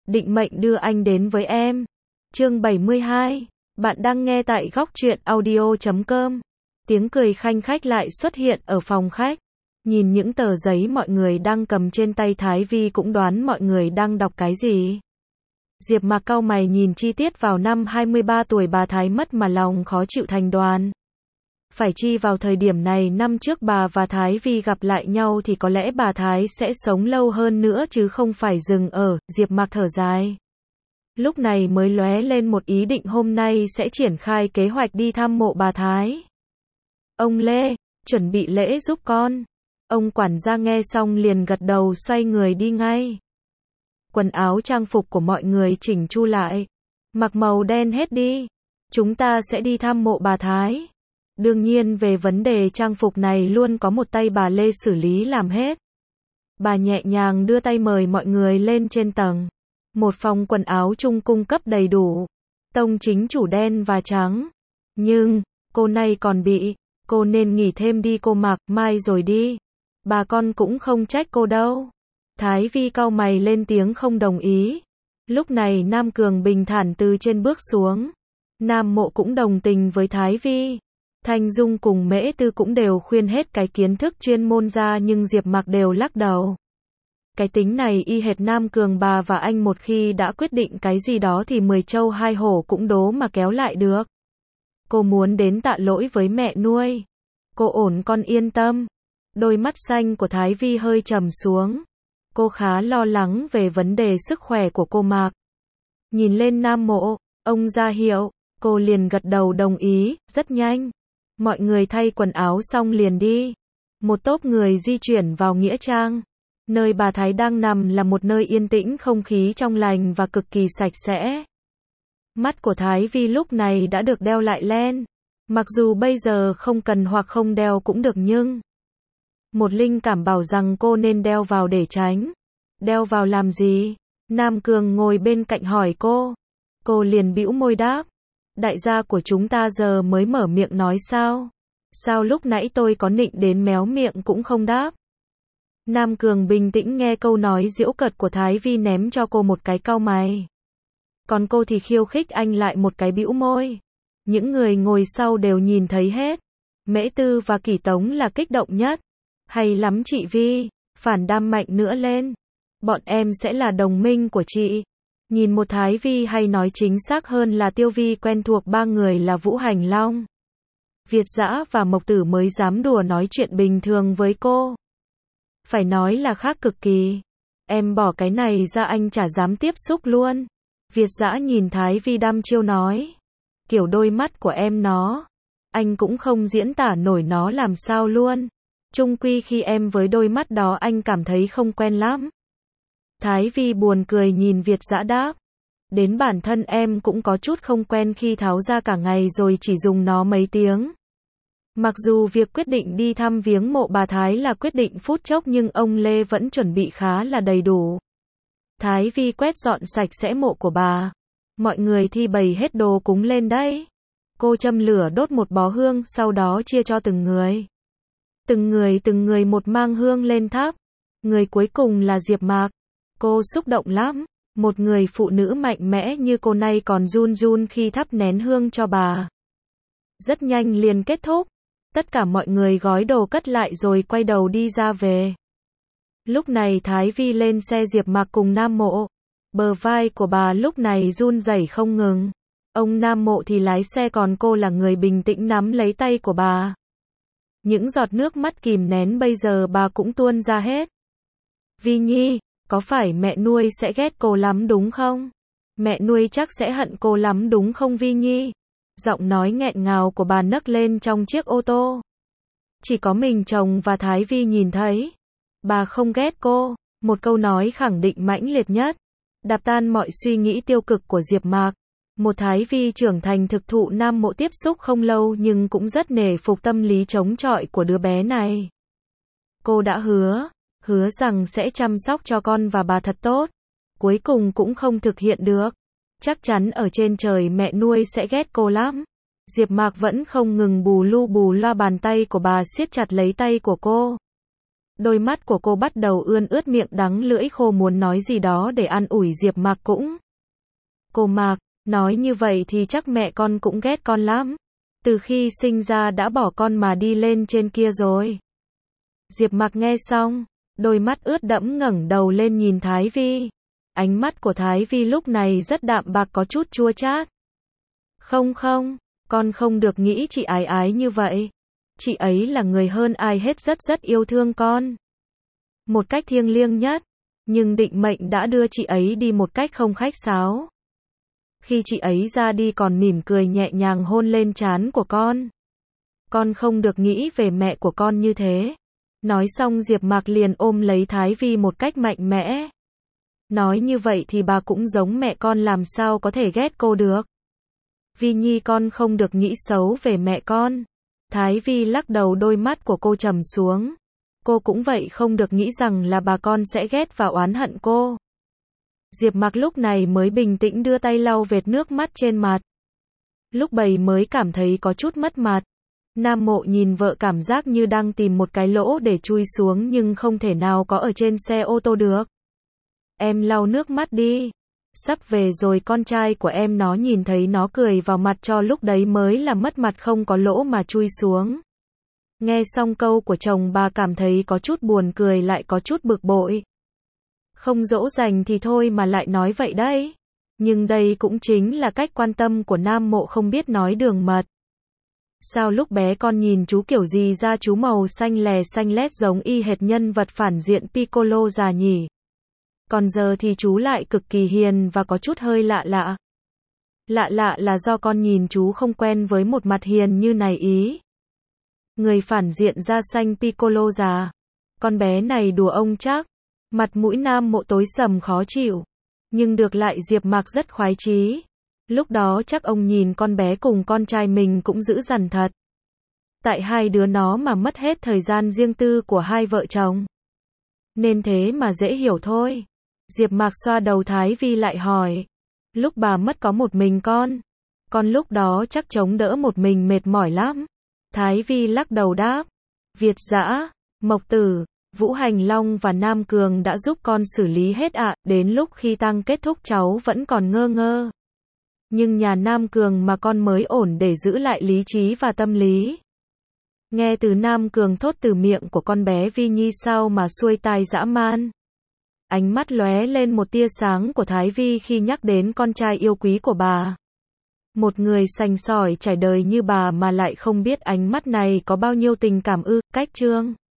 định mệnh đưa anh đến với em. Chương 72. Bạn đang nghe tại góc truyện audio.com. Tiếng cười khanh khách lại xuất hiện ở phòng khách. Nhìn những tờ giấy mọi người đang cầm trên tay, Thái Vi cũng đoán mọi người đang đọc cái gì. Diệp Mạc cau mày nhìn chi tiết vào năm 23 tuổi bà Thái mất mà lòng khó chịu thành đoàn. Phải chi vào thời điểm này năm trước bà và Thái Vi gặp lại nhau thì có lẽ bà Thái sẽ sống lâu hơn nữa chứ không phải dừng ở. Diệp Mạc thở dài. Lúc này mới lóe lên một ý định hôm nay sẽ triển khai kế hoạch đi thăm mộ bà Thái. Ông Lê, chuẩn bị lễ giúp con. Ông quản gia nghe xong liền gật đầu, xoay người đi ngay. Quần áo trang phục của mọi người chỉnh chu lại. Mặc màu đen hết đi. Chúng ta sẽ đi thăm mộ bà Thái. Đương nhiên về vấn đề trang phục này luôn có một tay bà Lê xử lý làm hết. Bà nhẹ nhàng đưa tay mời mọi người lên trên tầng. Một phòng quần áo chung cung cấp đầy đủ. Tông chính chủ đen và trắng. Nhưng, cô này còn bị, cô nên nghỉ thêm đi, cô mặc mai rồi đi. Bà con cũng không trách cô đâu. Thái Vi cau mày lên tiếng không đồng ý. Lúc này Nam Cường bình thản từ trên bước xuống. Nam Mộ cũng đồng tình với Thái Vi. Thanh Dung cùng Mễ Tư cũng đều khuyên hết cái kiến thức chuyên môn ra, nhưng Diệp Mạc đều lắc đầu. Cái tính này y hệt Nam Cường, bà và anh một khi đã quyết định cái gì đó thì 10 trâu 2 hổ cũng đố mà kéo lại được. Cô muốn đến tạ lỗi với mẹ nuôi. Cô ổn, con yên tâm. Đôi mắt xanh của Thái Vi hơi trầm xuống. Cô khá lo lắng về vấn đề sức khỏe của cô Mạc. Nhìn lên Nam Mộ, ông ra hiệu, cô liền gật đầu đồng ý. Rất nhanh, mọi người thay quần áo xong liền đi. Một tốp người di chuyển vào nghĩa trang. Nơi bà Thái đang nằm là một nơi yên tĩnh, không khí trong lành và cực kỳ sạch sẽ. Mắt của Thái Vi lúc này đã được đeo lại len. Mặc dù bây giờ không cần hoặc không đeo cũng được, nhưng một linh cảm bảo rằng cô nên đeo vào để tránh. Đeo vào làm gì? Nam Cường ngồi bên cạnh hỏi cô. Cô liền bĩu môi đáp. Đại gia của chúng ta giờ mới mở miệng nói sao? Sao lúc nãy tôi có nịnh đến méo miệng cũng không đáp? Nam Cường bình tĩnh nghe câu nói giễu cợt của Thái Vi, ném cho cô một cái cau mày. Còn cô thì khiêu khích anh lại một cái bĩu môi. Những người ngồi sau đều nhìn thấy hết. Mễ Tư và Kỷ Tống là kích động nhất. Hay lắm chị Vi, phản đam mạnh nữa lên. Bọn em sẽ là đồng minh của chị. Nhìn một Thái Vi, hay nói chính xác hơn là Tiêu Vi quen thuộc ba người là Vũ Hành Long, Việt Dã và Mộc Tử mới dám đùa nói chuyện bình thường với cô. Phải nói là khác cực kỳ. Em bỏ cái này ra anh chả dám tiếp xúc luôn. Việt Dã nhìn Thái Vi đăm chiêu nói. Kiểu đôi mắt của em nó, anh cũng không diễn tả nổi nó làm sao luôn. Chung quy khi em với đôi mắt đó anh cảm thấy không quen lắm. Thái Vi buồn cười nhìn Việt Dã đáp. Đến bản thân em cũng có chút không quen khi tháo ra cả ngày rồi chỉ dùng nó mấy tiếng. Mặc dù việc quyết định đi thăm viếng mộ bà Thái là quyết định phút chốc, nhưng ông Lê vẫn chuẩn bị khá là đầy đủ. Thái Vi quét dọn sạch sẽ mộ của bà. Mọi người thi bày hết đồ cúng lên đấy. Cô châm lửa đốt một bó hương, sau đó chia cho từng người. Từng người một mang hương lên thắp. Người cuối cùng là Diệp Mạc. Cô xúc động lắm. Một người phụ nữ mạnh mẽ như cô này còn run run khi thắp nén hương cho bà. Rất nhanh liền kết thúc. Tất cả mọi người gói đồ cất lại rồi quay đầu đi ra về. Lúc này Thái Vi lên xe Diệp Mạc cùng Nam Mộ. Bờ vai của bà lúc này run rẩy không ngừng. Ông Nam Mộ thì lái xe, còn cô là người bình tĩnh nắm lấy tay của bà. Những giọt nước mắt kìm nén bây giờ bà cũng tuôn ra hết. Vi Nhi, có phải mẹ nuôi sẽ ghét cô lắm đúng không? Mẹ nuôi chắc sẽ hận cô lắm đúng không Vi Nhi? Giọng nói nghẹn ngào của bà nấc lên trong chiếc ô tô. Chỉ có mình chồng và Thái Vi nhìn thấy. Bà không ghét cô. Một câu nói khẳng định mãnh liệt nhất. Đạp tan mọi suy nghĩ tiêu cực của Diệp Mạc. Một Thái Vi trưởng thành thực thụ Nam Mộ tiếp xúc không lâu nhưng cũng rất nể phục tâm lý chống chọi của đứa bé này. Cô đã hứa rằng sẽ chăm sóc cho con và bà thật tốt. Cuối cùng cũng không thực hiện được. Chắc chắn ở trên trời mẹ nuôi sẽ ghét cô lắm. Diệp Mạc vẫn không ngừng bù lu bù loa, bàn tay của bà siết chặt lấy tay của cô. Đôi mắt của cô bắt đầu ươn ướt, miệng đắng lưỡi khô muốn nói gì đó để an ủi Diệp Mạc cũng. Cô Mạc, nói như vậy thì chắc mẹ con cũng ghét con lắm. Từ khi sinh ra đã bỏ con mà đi lên trên kia rồi. Diệp Mạc nghe xong, đôi mắt ướt đẫm ngẩng đầu lên nhìn Thái Vi. Ánh mắt của Thái Vi lúc này rất đạm bạc, có chút chua chát. Không không, con không được nghĩ chị ái ái như vậy. Chị ấy là người hơn ai hết, rất rất yêu thương con. Một cách thiêng liêng nhất, nhưng định mệnh đã đưa chị ấy đi một cách không khách sáo. Khi chị ấy ra đi còn mỉm cười nhẹ nhàng hôn lên trán của con. Con không được nghĩ về mẹ của con như thế. Nói xong Diệp Mạc liền ôm lấy Thái Vi một cách mạnh mẽ. Nói như vậy thì bà cũng giống mẹ con, làm sao có thể ghét cô được. Vi Nhi, con không được nghĩ xấu về mẹ con. Thái Vi lắc đầu, đôi mắt của cô trầm xuống. Cô cũng vậy, không được nghĩ rằng là bà con sẽ ghét và oán hận cô. Diệp Mạc lúc này mới bình tĩnh đưa tay lau vệt nước mắt trên mặt. Lúc bấy mới cảm thấy có chút mất mặt. Nam Mộ nhìn vợ cảm giác như đang tìm một cái lỗ để chui xuống nhưng không thể nào có ở trên xe ô tô được. Em lau nước mắt đi. Sắp về rồi con trai của em nó nhìn thấy nó cười vào mặt cho lúc đấy mới là mất mặt, không có lỗ mà chui xuống. Nghe xong câu của chồng bà cảm thấy có chút buồn cười lại có chút bực bội. Không dỗ dành thì thôi mà lại nói vậy đấy. Nhưng đây cũng chính là cách quan tâm của Nam Mộ không biết nói đường mật. Sao lúc bé con nhìn chú kiểu gì ra, chú màu xanh lè xanh lét giống y hệt nhân vật phản diện Piccolo già nhỉ. Còn giờ thì chú lại cực kỳ hiền và có chút hơi lạ lạ. Lạ lạ là do con nhìn chú không quen với một mặt hiền như này ý. Người phản diện da xanh Piccolo già. Con bé này đùa ông chắc. Mặt mũi Nam Mộ tối sầm khó chịu. Nhưng được lại Diệp Mạc rất khoái chí. Lúc đó chắc ông nhìn con bé cùng con trai mình cũng dữ dằn thật. Tại hai đứa nó mà mất hết thời gian riêng tư của hai vợ chồng. Nên thế mà dễ hiểu thôi. Diệp Mạc xoa đầu Thái Vi lại hỏi. Lúc bà mất có một mình con lúc đó chắc chống đỡ một mình mệt mỏi lắm. Thái Vi lắc đầu đáp. Việt Dã, Mộc Tử, Vũ Hành Long và Nam Cường đã giúp con xử lý hết ạ. Đến lúc khi tang kết thúc cháu vẫn còn ngơ ngơ. Nhưng nhà Nam Cường mà con mới ổn để giữ lại lý trí và tâm lý. Nghe từ Nam Cường thốt từ miệng của con bé Vi Nhi sao mà xuôi tai dã man. Ánh mắt lóe lên một tia sáng của Thái Vi khi nhắc đến con trai yêu quý của bà. Một người sành sỏi trải đời như bà mà lại không biết ánh mắt này có bao nhiêu tình cảm ư, cách trương.